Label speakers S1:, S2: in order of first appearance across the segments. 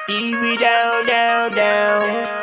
S1: Keep it down, down, down.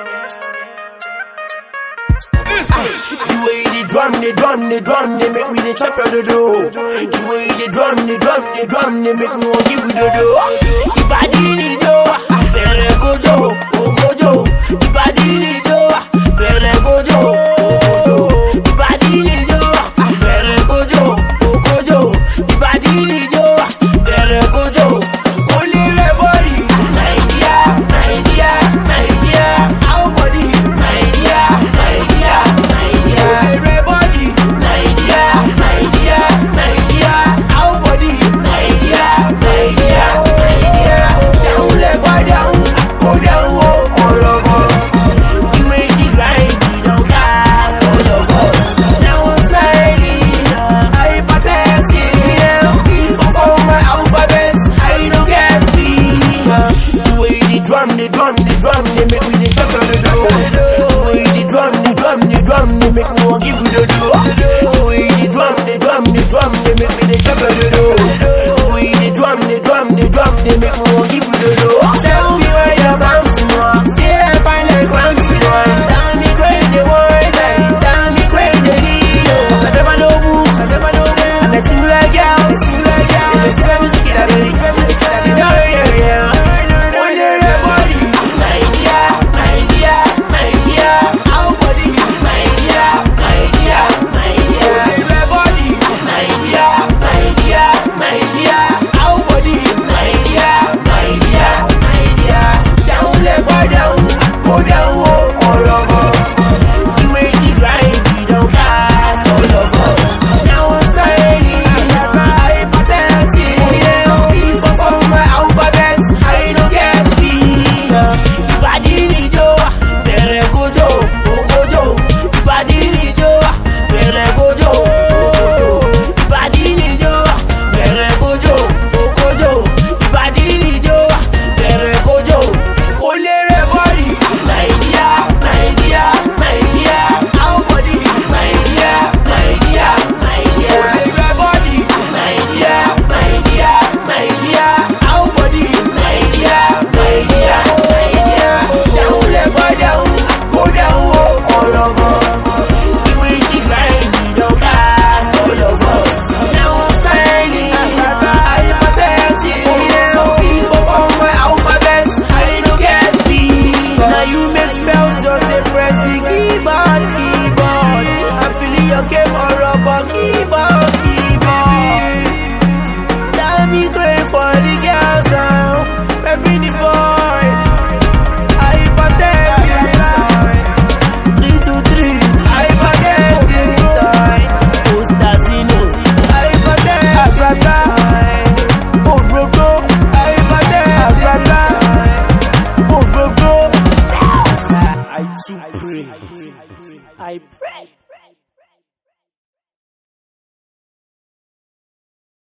S1: The way they drum, they make me the chop of the dough. The way they drum, they make me want give you the dough. The body need you, better go Joe, go Joe. The body need you, better go Joe, go Joe. The body need you, better go Joe, go Joe. The body need you, better go Joe. Only the body, Nigeria, our body, Nigeria. Everybody, Nigeria, our body, Nigeria. Down, let go down, all over. The way she grind, we don't cast all of us. Now I'm sliding, hypertensive. For my alphabet, I don't get speed. The way they drum, they make me the chop of the dough. The way they drum, they make me want give you the dough. The way they drum, they make me the chop of the dough. The way they drum, they make me want give you the dough. Tell me where you're from, Simon. See I find like one Simon. Tell me crazy words, tell me crazy deals. I never know moves, and I think like girls. It's famous kid, I believe. I pray.